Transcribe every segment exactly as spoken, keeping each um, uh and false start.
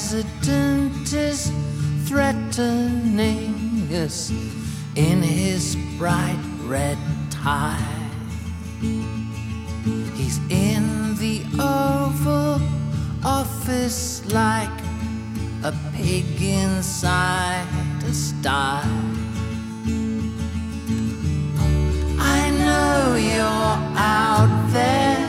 president is threatening us in his bright red tie. He's in the Oval Office like a pig inside a sty. I know you're out there,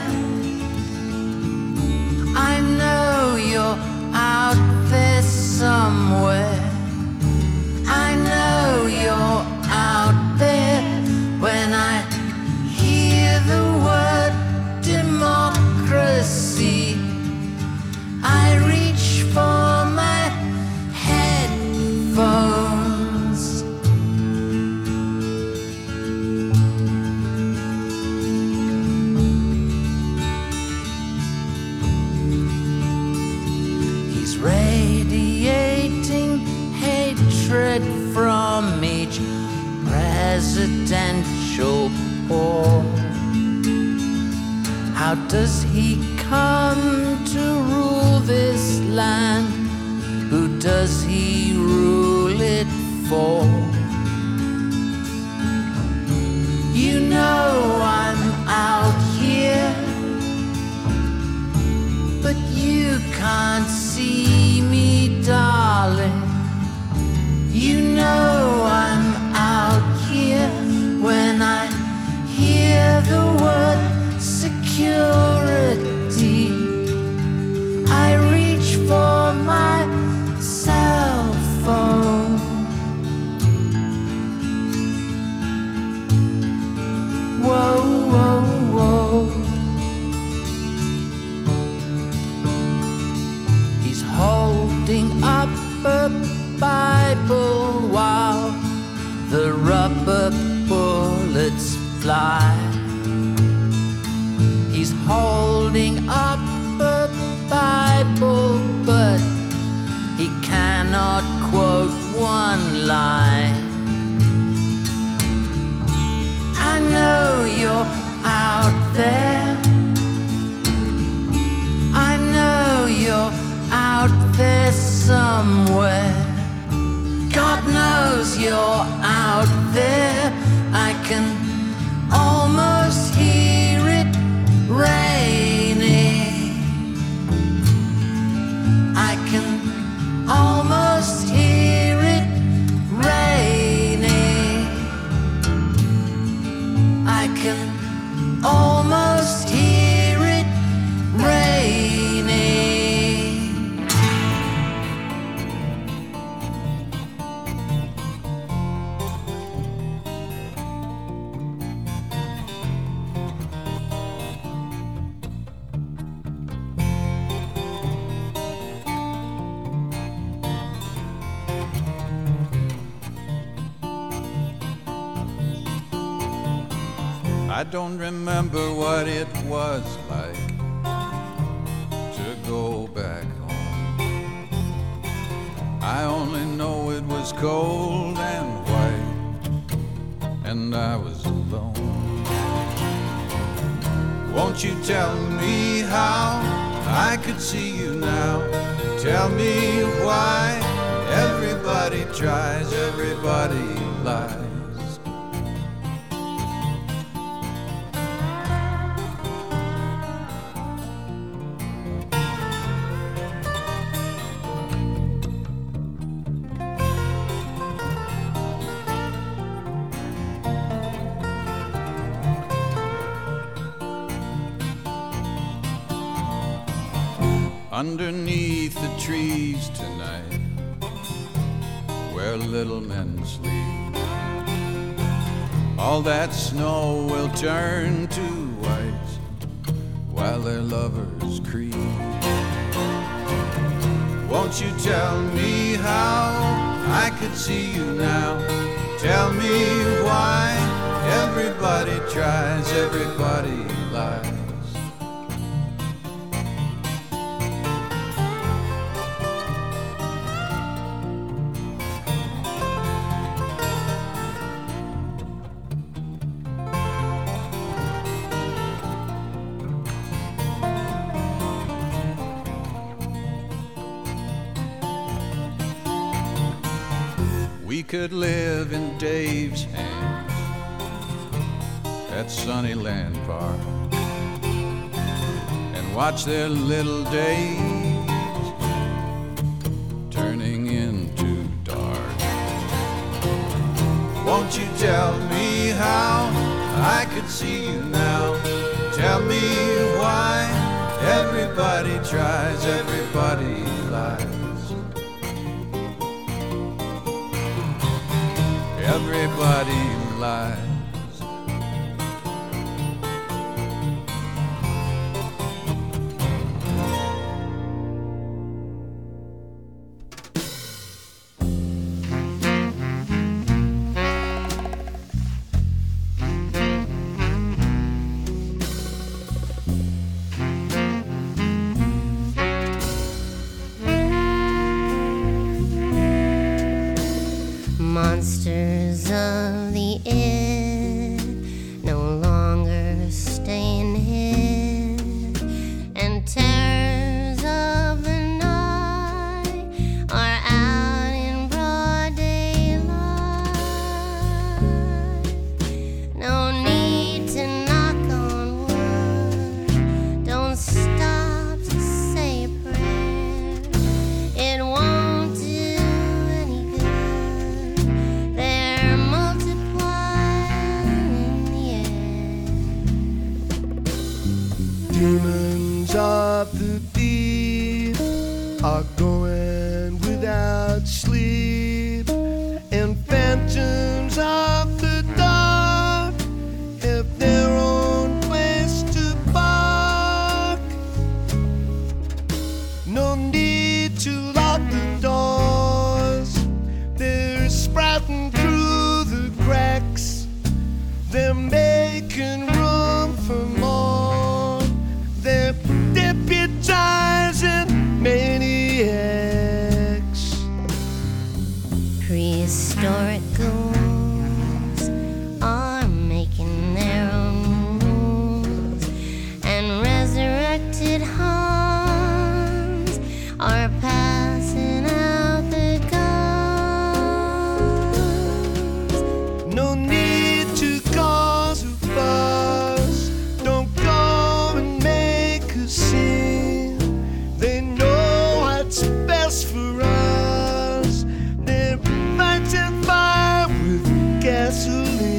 I know you're out there somewhere, I know you're out there. When I hear the word democracy, I reach for my headphones. He's radiating hatred from each presidential pore. How does he come to rule this land? Who does he rule it for? You know I'm out here, but you can't see me, darling. You know I'm out here when I hear the word security. I reach for my cell phone. Whoa, whoa, whoa. He's holding up a Bible while the rubber bullets fly. He's holding up a Bible, but he cannot quote one line. I know you're out there, I know you're out there somewhere. God knows you're out there. I can almost hear it raining. I can almost hear it raining. I can almost hear it raining. I don't remember what it was like to go back home. I only know it was cold and white, and I was alone. Won't you tell me how I could see you now? Tell me why everybody tries, everybody lies. Underneath the trees tonight, where little men sleep, all that snow will turn to white while their lovers creep. Won't you tell me how I could see you now? Tell me why everybody tries, everybody lies. we could live in Dave's hands at Sunnyland Park and watch their little days turning into dark. Won't you tell me how I could see you now? Tell me why everybody tries, everybody lies. Everybody lies. Monsters of the air no longer staying here, and terrors of the night are out in broad daylight. No need to knock on wood, don't stop to say a prayer, it won't do any good. They're multiplying in the air. Demons of the deep are going without sleep, and phantoms of the dark have their own place to bark. No need to lock the doors, they're sprouting through the cracks. They're making room for more. They're deputizing maniacs. Prehistoric ghouls are making their own rules, and resurrected Huns are passing out the guns. No need to cause a fuss, don't go and make a scene. They know what's best for us. They're fighting fire with gasoline.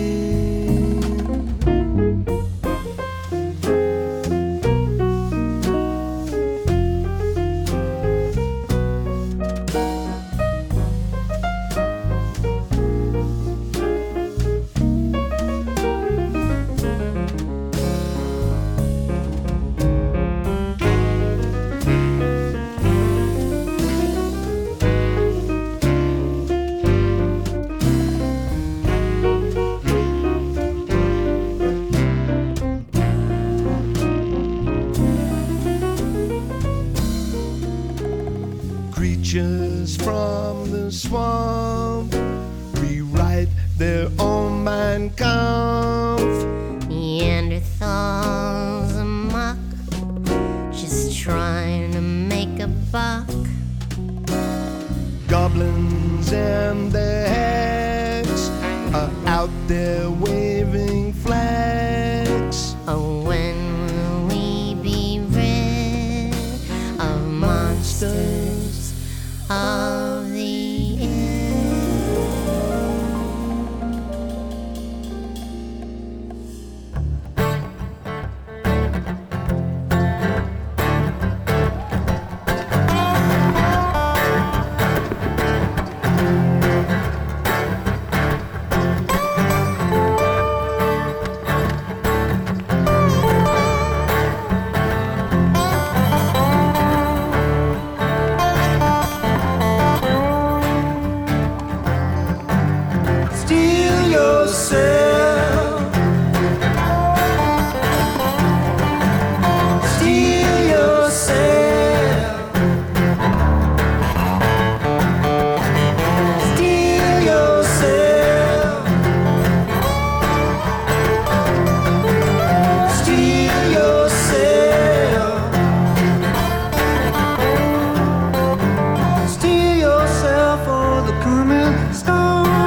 Creatures from the swamp rewrite their own Mein Kampf. Neanderthals amok, just trying to make a buck. Goblins and their hags are out there waving flags. Oh, when will we be rid of monsters of the air? Steal yourself. Steal yourself. Steal yourself. Steal yourself. Steal yourself for the coming storm.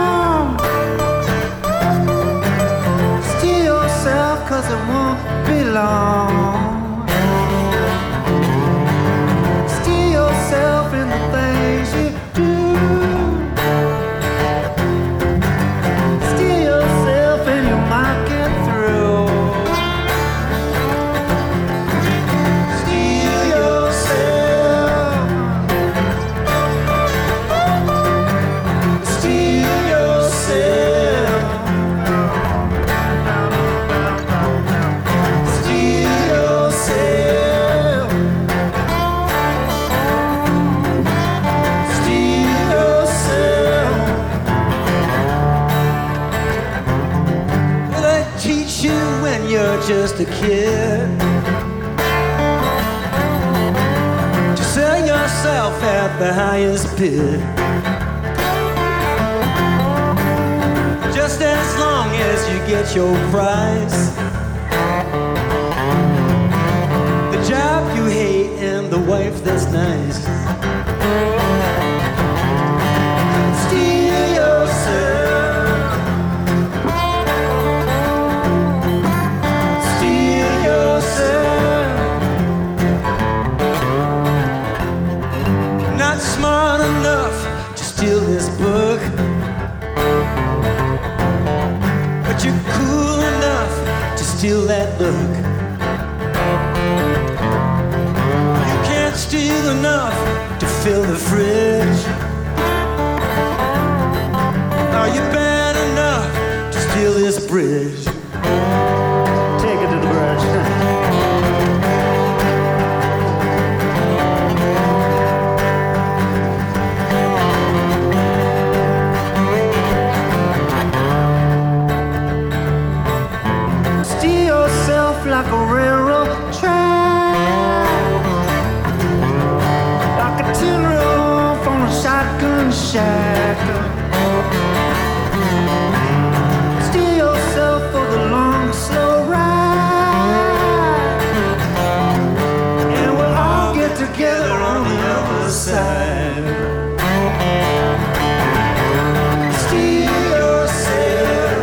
just a kid. To sell yourself at the highest bid. Just as long as you get your price. The job you hate and the wife that's nice. Steal yourself. Steal yourself. Not smart enough to steal this book, but you're cool enough to steal that look. You can't steal enough to fill the fridge. Are you bad enough to steal this bridge? Take it to the bridge. Like a railroad track, like a tin roof on a shotgun shack. Steal yourself for the long, slow ride, and we'll all get together on the other side. Steal yourself.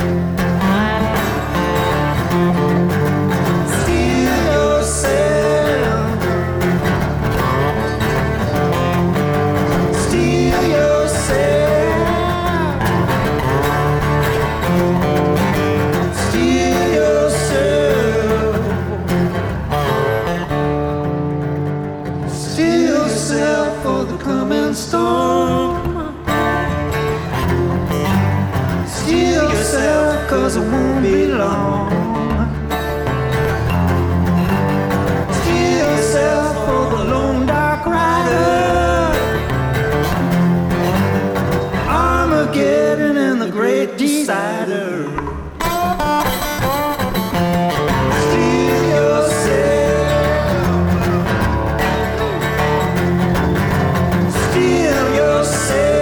Cause it won't be long. Steal yourself for the lone dark rider, Armageddon and the great decider. Steal yourself. Steal yourself.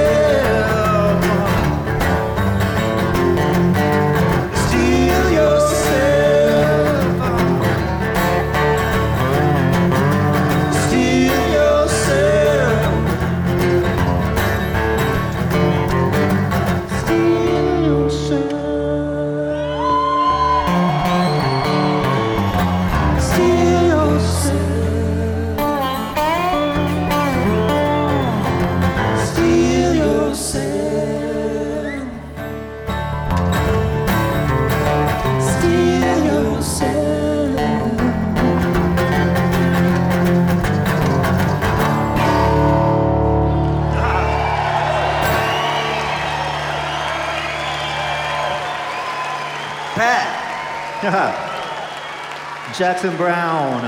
Jackson Brown.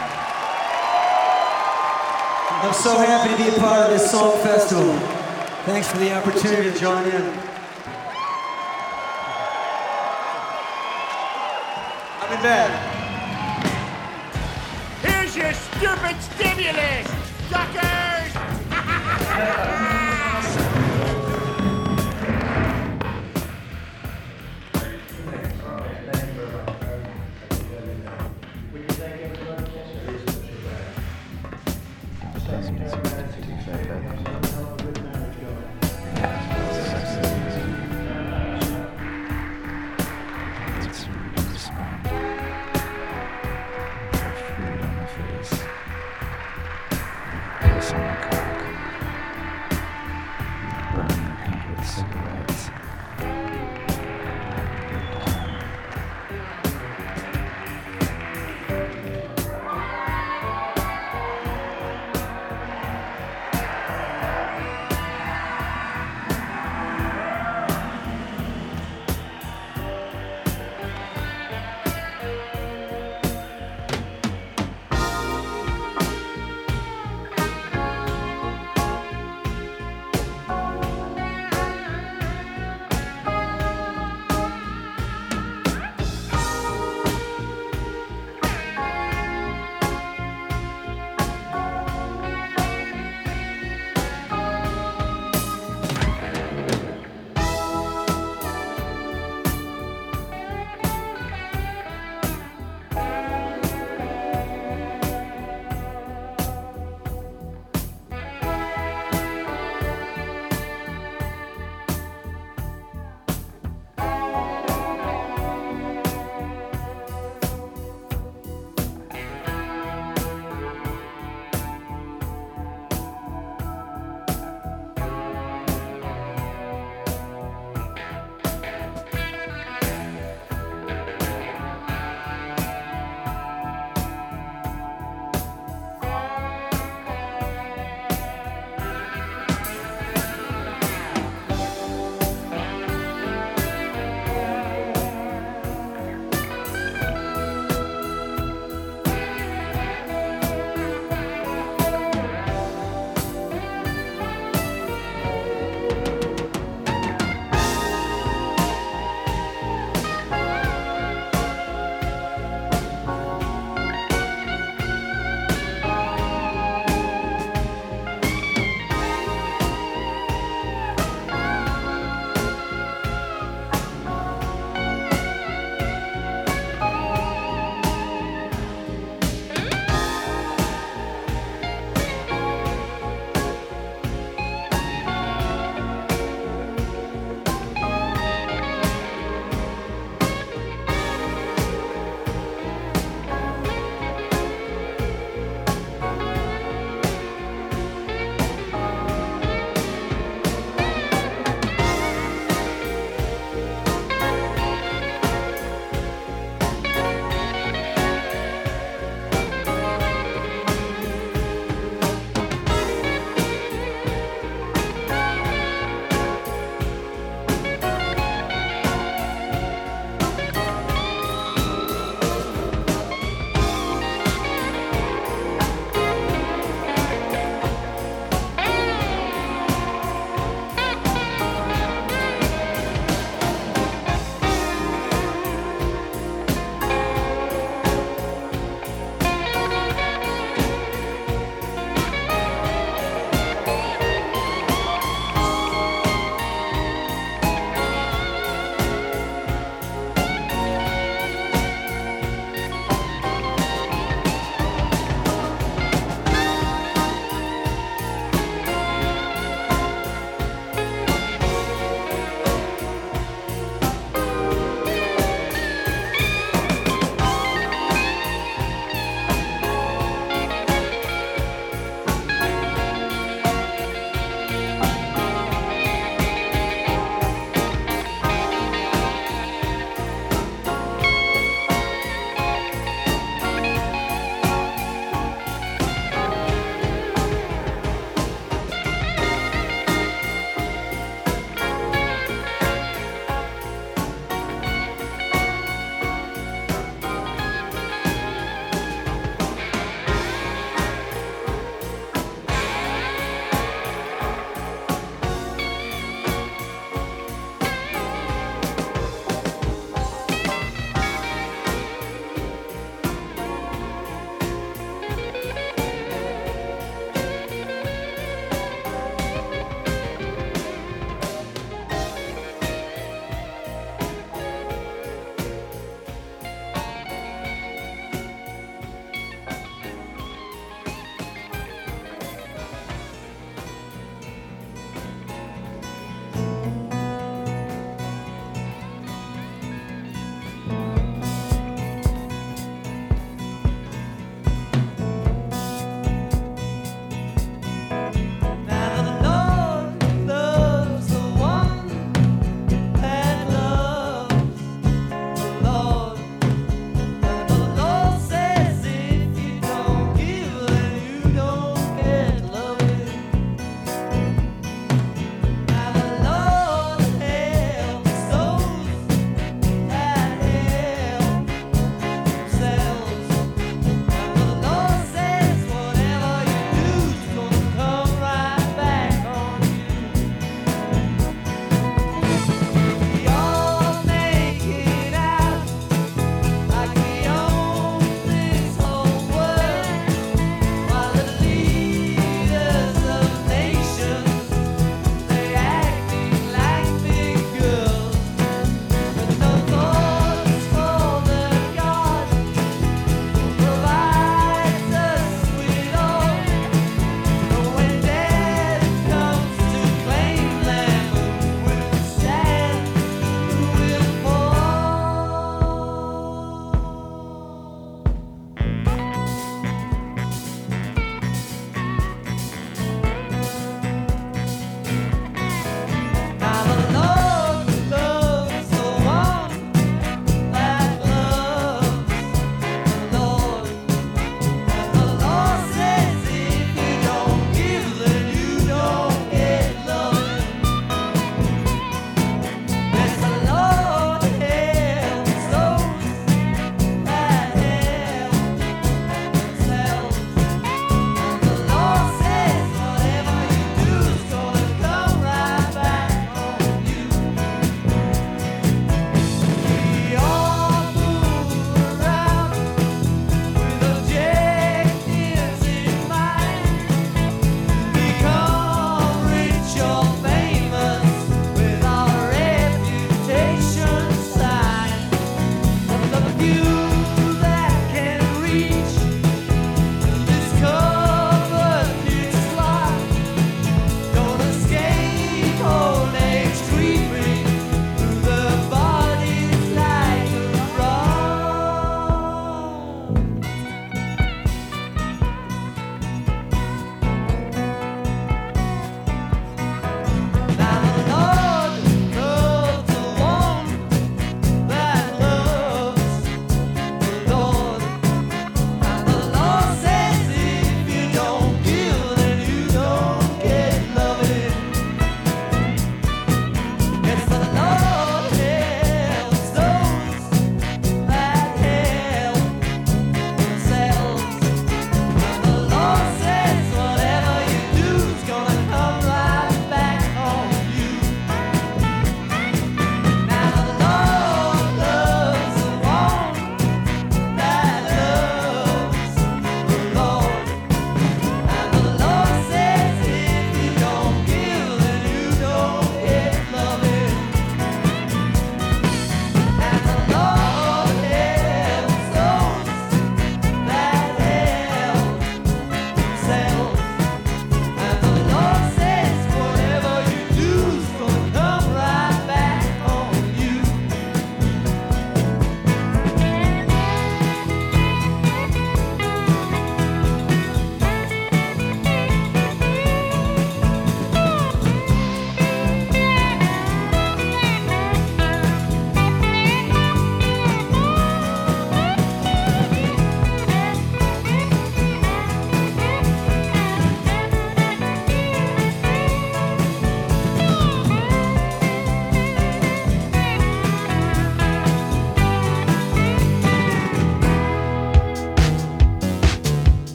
I'm so happy to be a part of this song festival. Thanks for the opportunity to join in. I'll be back. Here's your stupid stimulus, suckers!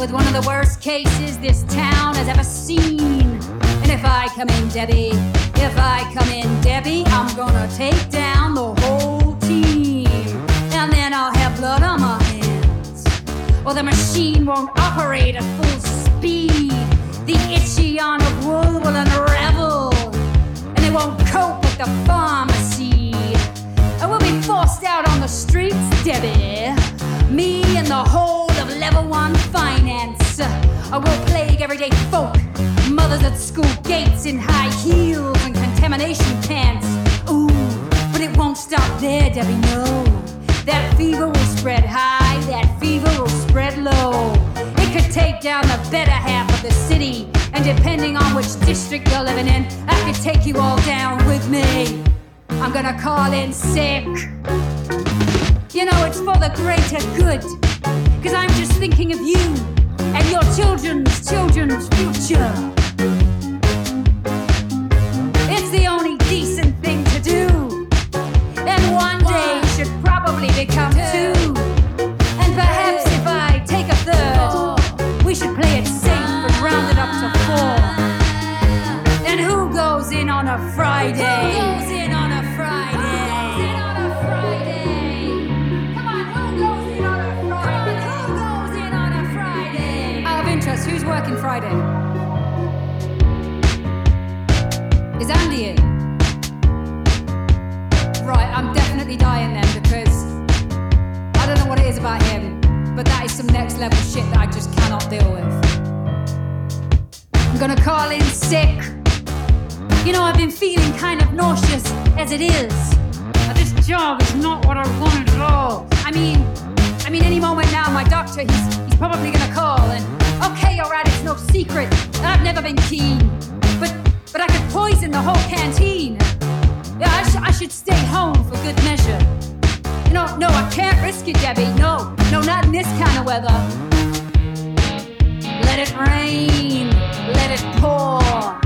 with one of the worst cases this town has ever seen. And if I come in, Debbie, if I come in, Debbie, I'm gonna take down the whole team. And then I'll have blood on my hands, or the machine won't operate at full speed. The itchy on of wool will unravel, and they won't cope with the pharmacy. I will be forced out on the streets, Debbie. Me and the whole of level one finance. I will plague everyday folk, mothers at school gates in high heels and contamination pants. Ooh, but it won't stop there, Debbie, no. That fever will spread high, that fever will spread low. It could take down the better half of the city, and depending on which district you're living in, I could take you all down with me. I'm gonna call in sick. You know, it's for the greater good, 'cause I'm just thinking of you and your children's children's future. It's the only decent thing to do, and one day should probably become two. And perhaps if I take a third, we should play it safe and round it up to four. And who goes in on a Friday? Who goes in on a Friday? Who's working Friday? Is Andy in? Right, I'm definitely dying then, because I don't know what it is about him, but that is some next level shit that I just cannot deal with. I'm gonna call in sick. You know, I've been feeling kind of nauseous as it is. This job is not what I wanted at all. I mean, I mean, any moment now, my doctor, he's, he's probably gonna call and okay, alright, it's no secret that I've never been keen, but but I could poison the whole canteen. Yeah, I, sh- I should stay home for good measure. You know, no, I can't risk it, Debbie. No, no, not in this kind of weather. Let it rain, let it pour.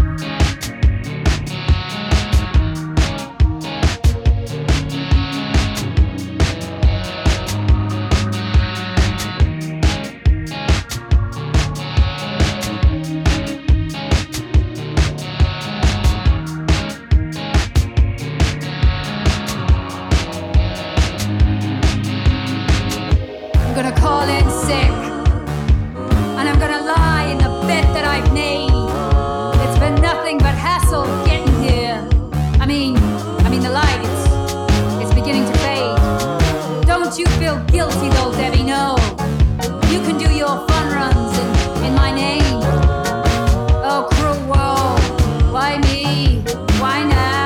I'm gonna call in sick, and I'm gonna lie in the bed that I've made. It's been nothing but hassle getting here. I mean, I mean the light, it's, it's beginning to fade. Don't you feel guilty though, Debbie, no. You can do your fun runs in, in my name. Oh, cruel world, why me? Why now?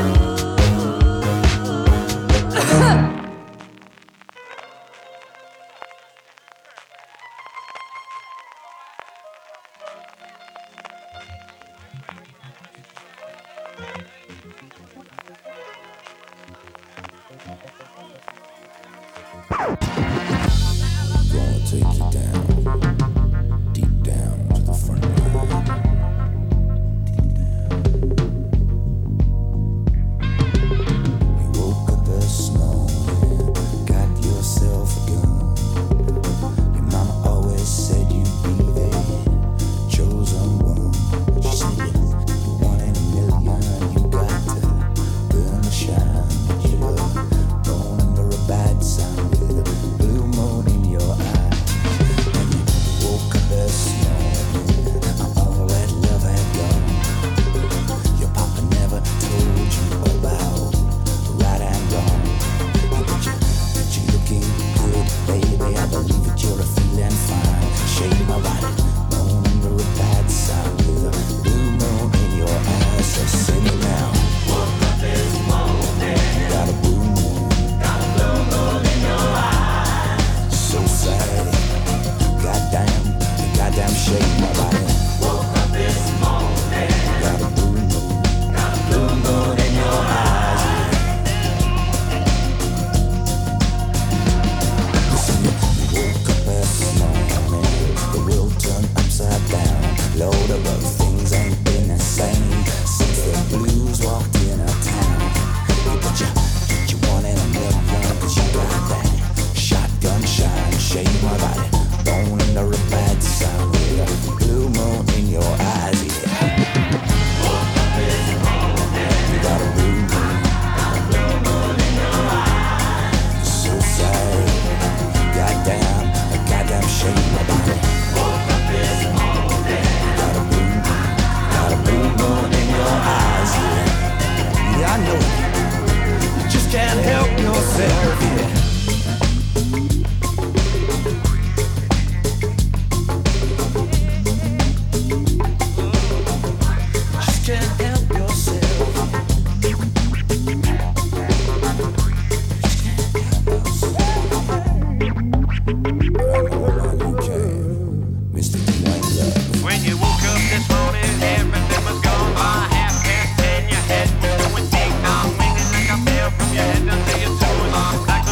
Gonna take you down, deep down to the front line. You woke up this morning, got yourself a gun. Your mama always said you'd be the chosen one. She said you're one in a million, you got to burn the shine. But you were born under a bad sign with a blue moon in your eye. And you yourself, yeah. Just can't help yourself. Just can't help yourself. But I know why you can, Mister Tonight Love. When you woke up this morning, everything was gone by half past ten. Your head going ding dong, winging like a bell from your head until your toes. Like the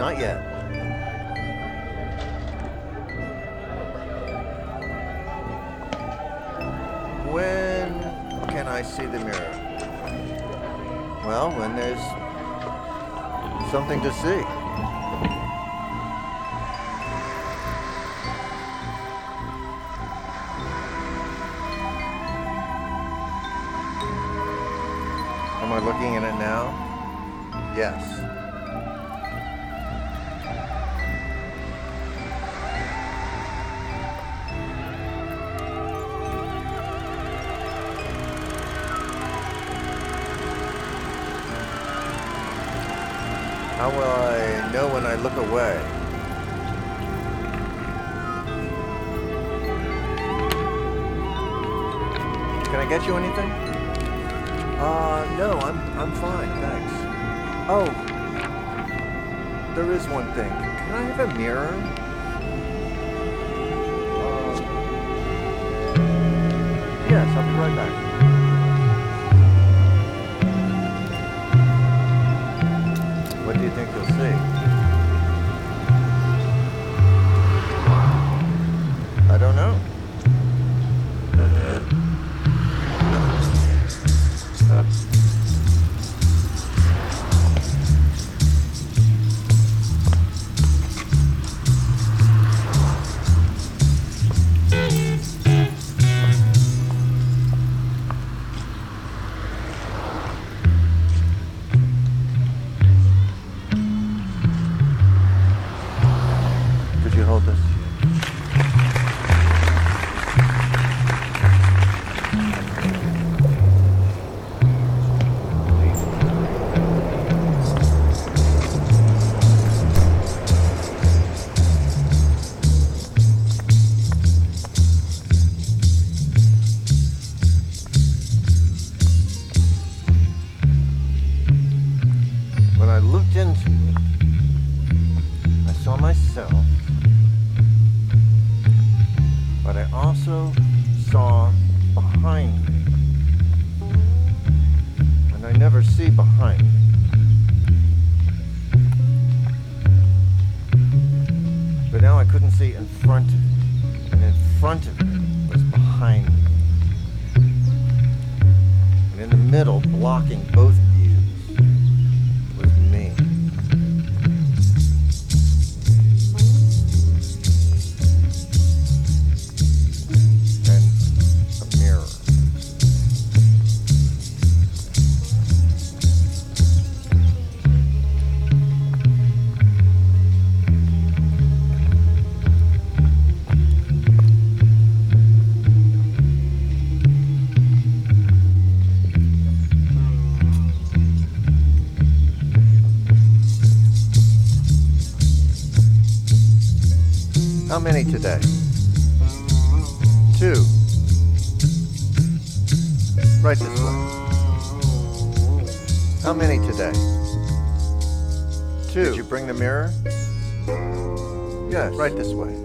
Not yet. When can I see the mirror? Well, when there's something to see. Am I looking at it now? Yes. How will I know when I look away? Can I get you anything? Uh, no, I'm I'm fine, thanks. Oh, there is one thing. Can I have a mirror? Uh, yes, I'll be right back. What do you think you'll see? I don't know. Could you hold this? When I looked into it, I saw myself, but I also saw behind me. And I never see behind me. But now I couldn't see in front of me. And in front of me was behind me. And in the middle, blocking both views, was me. And a mirror. How many today? Two. Right this way. How many today? Two. Did you bring the mirror? Yes. Right this way.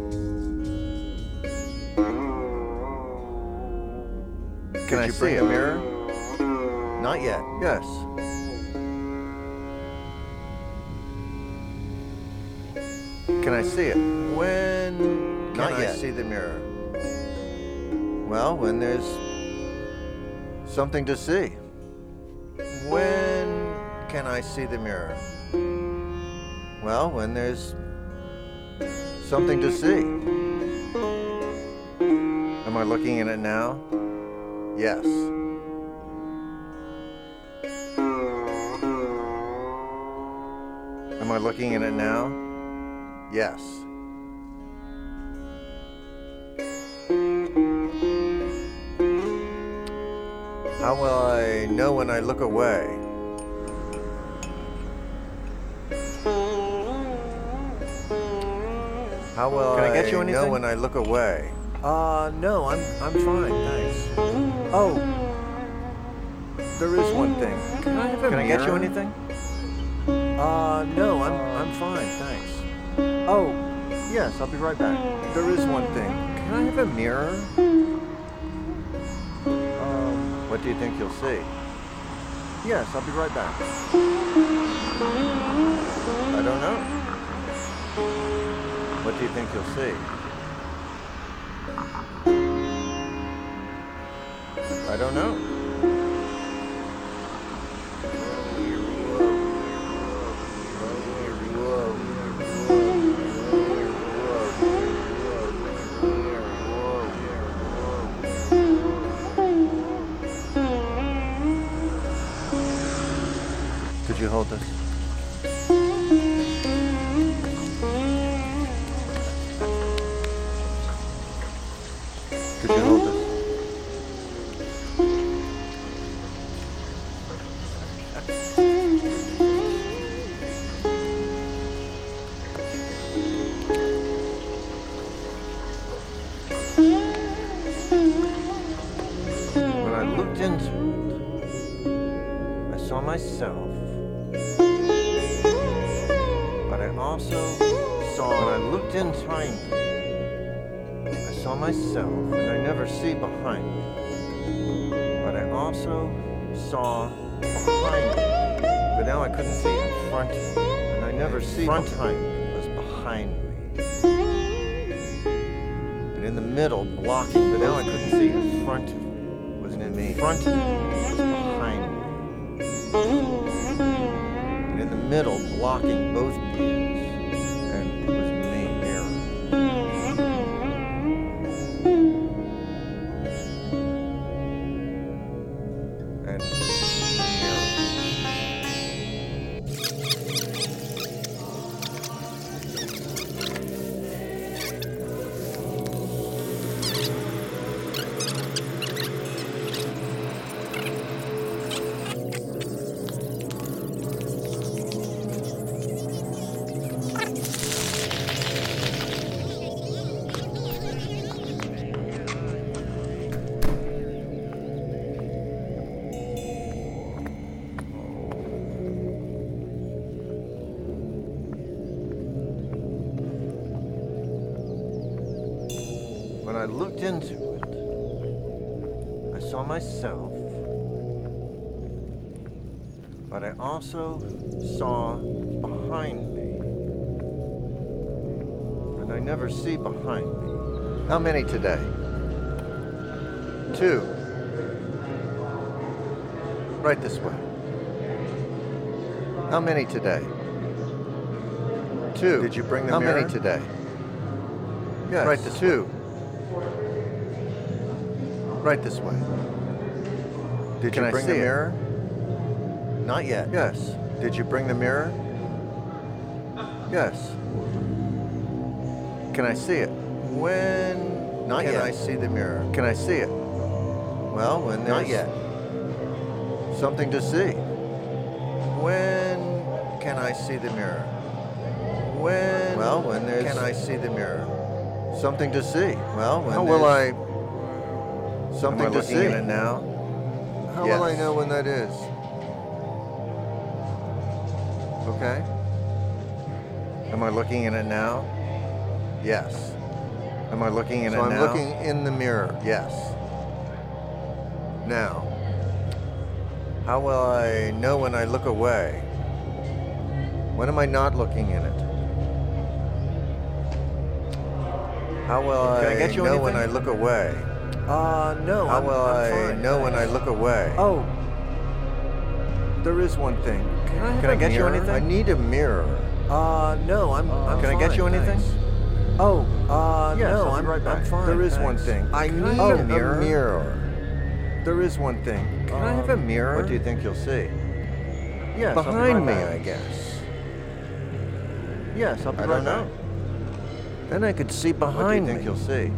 Can I see a mirror? Not yet. Yes. Can I see it? When can Not I yet. see the mirror? Well, when there's something to see. When can I see the mirror? Well, when there's something to see. Am I looking at it now? Yes. Am I looking at it now? Yes. How will I know when I look away? How will Can I, get you I know when I look away? Uh, no, I'm I'm fine, thanks. Oh, there is one thing. Can I have a Can mirror? I get you anything? Uh, no, I'm I'm fine, thanks. Oh, yes, I'll be right back. There is one thing. Can I have a mirror? Um, what do you think you'll see? Yes, I'll be right back. I don't know. What do you think you'll see? I don't know. Could you hold this? Could you hold this? When I looked into it, I saw myself. But I also saw, when I looked in behind me, I saw myself, and I never see behind me. But I also saw behind me, but now I couldn't see in front of me. And I never see behind me, it was behind me. And in the middle, blocking, but now I couldn't see in front of me. It wasn't in me. In front of me, it was behind me. And in the middle, blocking both views, and it was me, mirror. And mirror. When I looked into it, I saw myself, but I also saw behind me, and I never see behind me. How many today? Two. Right this way. How many today? Two. Did you bring the How mirror? many today? Yes. Right this two. way. Right this way. Did Can you I bring see the it? mirror? Not yet. Yes. Did you bring the mirror? Yes. Can I see it? When Not can yet. I see the mirror? Can I see it? Well, when there's Not yet. something to see. When can I see the mirror? When Well, when there's- can I see the mirror? Something to see. Well, when How will I? there's- Something Am I to looking see. at it now? How will I Yes. know when that is? Okay. Am I looking at it now? Yes. Am I looking at So it I'm now? looking in the mirror. Yes. Now, how will I know when I look away? When am I not looking in it? How will Can I, I get you know when I anything? look away? Uh, no. How I'm, will I'm I fine, know when I thanks. look away? Oh, There is one thing. Can I, have Can I a get you mirror? anything? I need a mirror. uh, no. I'm. I'm Can I get fine, you anything? thanks. Oh, uh, Yes, no. I'll be I'm right back. I'm fine. There is one thanks. thing. I Can need have a a mirror. mirror? There is one thing. Can I have a Um, mirror? what do you think you'll see? Yes, I'll be behind right me, back. I guess. Yes, I'll be I right don't know. back. Then I could see behind think me. you'll see?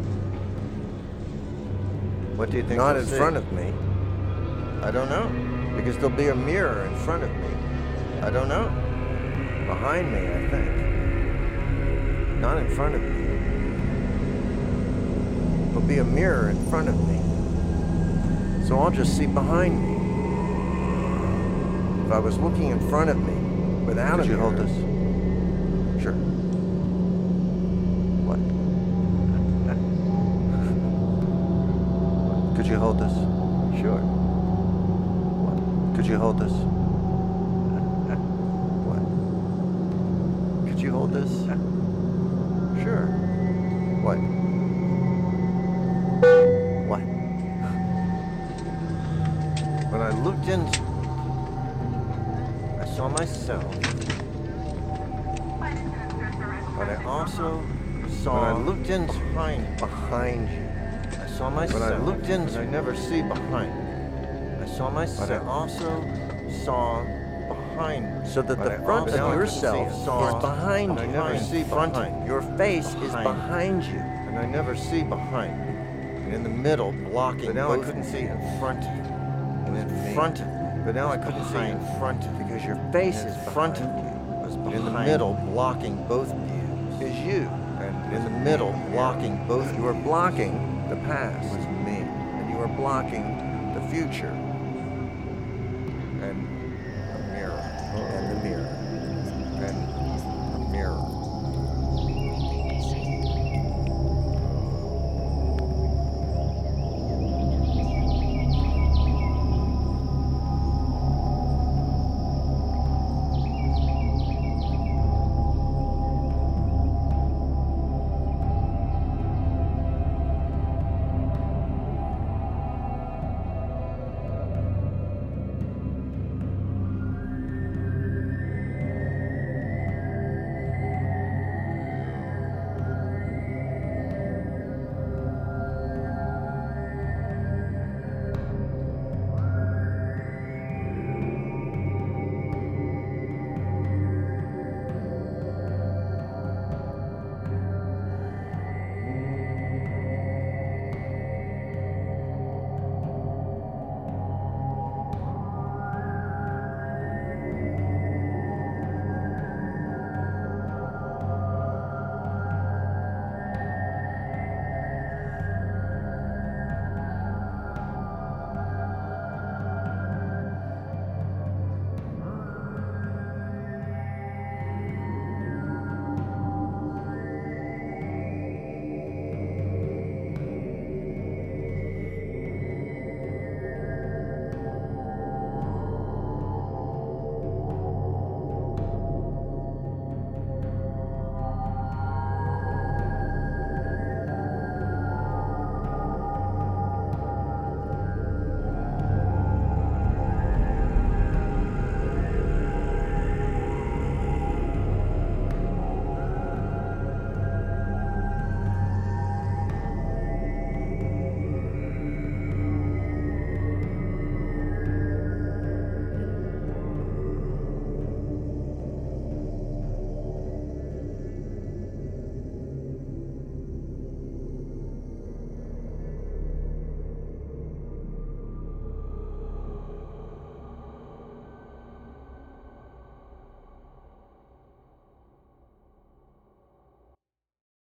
What do you think? Not you'll in see? front of me. I don't know. Because there'll be a mirror in front of me. I don't know. Behind me, I think. Not in front of me. There'll be a mirror in front of me. So I'll just see behind me. If I was looking in front of me without Could a you mirror. hold this? Sure. What? Could you hold this? Sure. Could you hold this? What? Could you hold this? Sure. What? What? When I looked into, I saw myself, but I also saw. When I looked into behind, behind you, I saw myself. When I looked into, I never see behind. I saw myself, but I also saw behind. So that the front of yourself is behind you. I never see behind. Your face is behind you, and I never see behind. And in the middle, blocking. But now I couldn't see in front of you. And in front of you. But now I couldn't see in front of you because your face is front of you. And in the middle, blocking both views, is you. And in the middle, blocking both. You are blocking the past, was me, and you are blocking the future. And